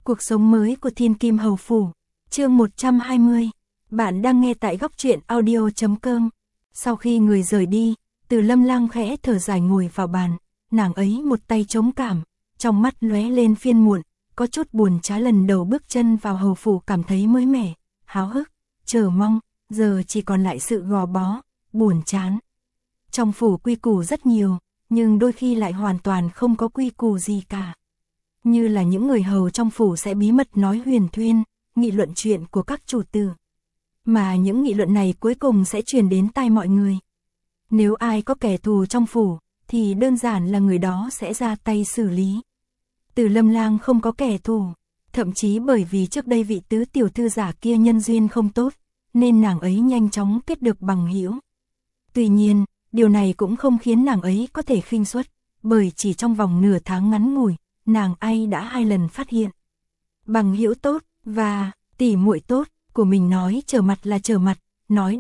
Cuộc sống mới của Thiên Kim Hầu Phủ, chương 120. Bạn đang nghe tại góc truyện audio.com. Sau khi người rời đi, Từ Lâm Lang khẽ thở dài ngồi vào bàn, nàng ấy một tay chống cảm, trong mắt lóe lên phiền muộn, có chút buồn chán. Lần đầu bước chân vào hầu phủ cảm thấy mới mẻ, háo hức, chờ mong, giờ chỉ còn lại sự gò bó, buồn chán. Trong phủ quy củ rất nhiều, nhưng đôi khi lại hoàn toàn không có quy củ gì cả. Như là những người hầu trong phủ sẽ bí mật nói huyền thuyên, nghị luận chuyện của các chủ tử. Mà những nghị luận này cuối cùng sẽ truyền đến tai mọi người. Nếu ai có kẻ thù trong phủ, thì đơn giản là người đó sẽ ra tay xử lý. Từ Lâm Lang không có kẻ thù, thậm chí bởi vì trước đây vị tứ tiểu thư giả kia nhân duyên không tốt, nên nàng ấy nhanh chóng kết được bằng hữu. Tuy nhiên, điều này cũng không khiến nàng ấy có thể khinh suất, bởi chỉ trong vòng nửa tháng ngắn ngủi, nàng ấy đã 2 lần phát hiện bằng hữu tốt và tỉ muội tốt của mình nói trở mặt là trở mặt, nói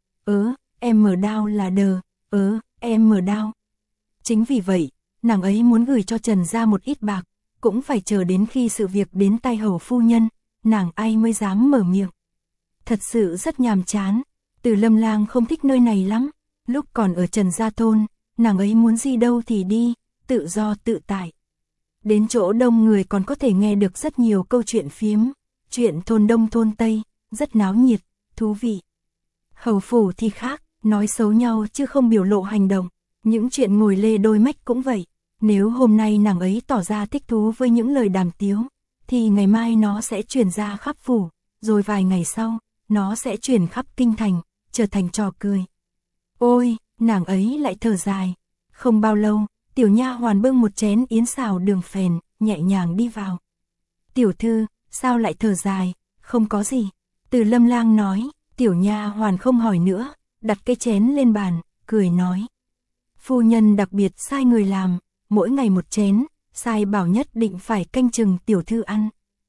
em mở đao là em mở đao. Chính vì vậy, nàng ấy muốn gửi cho Trần gia một ít bạc, cũng phải chờ đến khi sự việc đến tai hầu phu nhân, nàng ấy mới dám mở miệng. Thật sự rất nhàm chán, Từ Lâm Lang không thích nơi này lắm. Lúc còn ở Trần gia thôn, nàng ấy muốn đi đâu thì đi, tự do tự tại. Đến chỗ đông người còn có thể nghe được rất nhiều câu chuyện phiếm, chuyện thôn đông thôn tây, rất náo nhiệt, thú vị. Hầu phủ thì khác, nói xấu nhau chứ không biểu lộ hành động, những chuyện ngồi lê đôi mách cũng vậy. Nếu hôm nay nàng ấy tỏ ra thích thú với những lời đàm tiếu, thì ngày mai nó sẽ truyền ra khắp phủ, rồi vài ngày sau, nó sẽ truyền khắp kinh thành, trở thành trò cười. Ôi, nàng ấy lại thở dài. Không bao lâu, tiểu nha hoàn bưng một chén yến xào đường phèn, nhẹ nhàng đi vào. Tiểu thư, sao lại thở dài? Không có gì. Từ Lâm Lang nói. Tiểu nha hoàn không hỏi nữa, đặt cái chén lên bàn, cười nói. Phu nhân đặc biệt sai người làm, mỗi ngày một chén, sai bảo nhất định phải canh chừng tiểu thư ăn.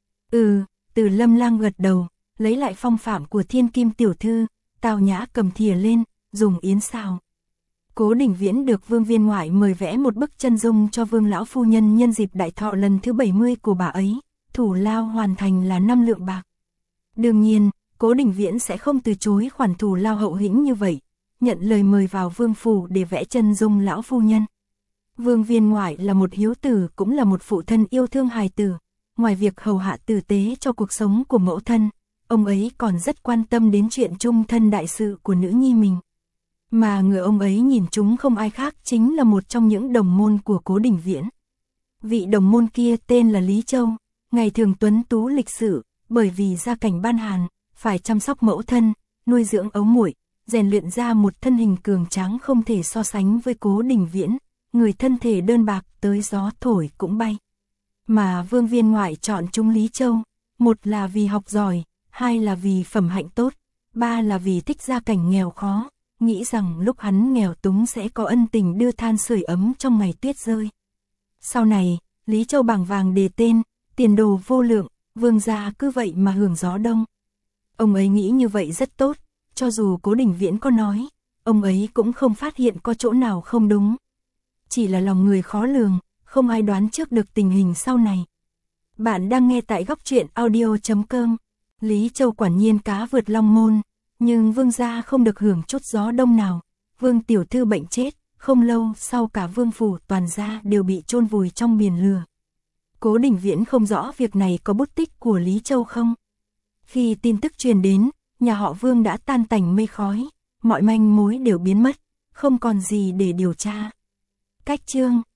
Từ Lâm Lang gật đầu, lấy lại phong phạm của thiên kim tiểu thư, tào nhã cầm thìa lên, dùng yến xào. Cố Đình Viễn được Vương viên ngoại mời vẽ một bức chân dung cho Vương lão phu nhân nhân dịp đại thọ lần thứ 70 của bà ấy, thủ lao hoàn thành là 5 lượng bạc. Đương nhiên, Cố Đình Viễn sẽ không từ chối khoản thù lao hậu hĩnh như vậy, nhận lời mời vào vương phủ để vẽ chân dung lão phu nhân. Vương viên ngoại là một hiếu tử cũng là một phụ thân yêu thương hài tử, ngoài việc hầu hạ tử tế cho cuộc sống của mẫu thân, ông ấy còn rất quan tâm đến chuyện chung thân đại sự của nữ nhi mình. Mà người ông ấy nhìn chúng không ai khác chính là một trong những đồng môn của Cố Đình Viễn. Vị đồng môn kia tên là Lý Châu, ngày thường tuấn tú lịch sự, bởi vì gia cảnh ban hàn, phải chăm sóc mẫu thân, nuôi dưỡng ấu muội, rèn luyện ra một thân hình cường tráng không thể so sánh với Cố Đình Viễn, người thân thể đơn bạc tới gió thổi cũng bay. Mà Vương viên ngoại chọn chúng Lý Châu, một là vì học giỏi, hai là vì phẩm hạnh tốt, ba là vì thích gia cảnh nghèo khó, nghĩ rằng lúc hắn nghèo túng sẽ có ân tình đưa than sưởi ấm trong ngày tuyết rơi. Sau này, Lý Châu bảng vàng đề tên, tiền đồ vô lượng, Vương gia cứ vậy mà hưởng gió đông. Ông ấy nghĩ như vậy rất tốt, cho dù Cố Đình Viễn có nói, ông ấy cũng không phát hiện có chỗ nào không đúng. Chỉ là lòng người khó lường, không ai đoán trước được tình hình sau này. Bạn đang nghe tại góc truyện audio.com. Lý Châu quả nhiên cá vượt long môn, nhưng Vương gia không được hưởng chút gió đông nào. Vương tiểu thư bệnh chết, không lâu sau cả vương phủ toàn gia đều bị chôn vùi trong biển lửa. Cố Đình Viễn không rõ việc này có bút tích của Lý Châu không. Khi tin tức truyền đến, nhà họ Vương đã tan tành mây khói, mọi manh mối đều biến mất, không còn gì để điều tra. Cách chương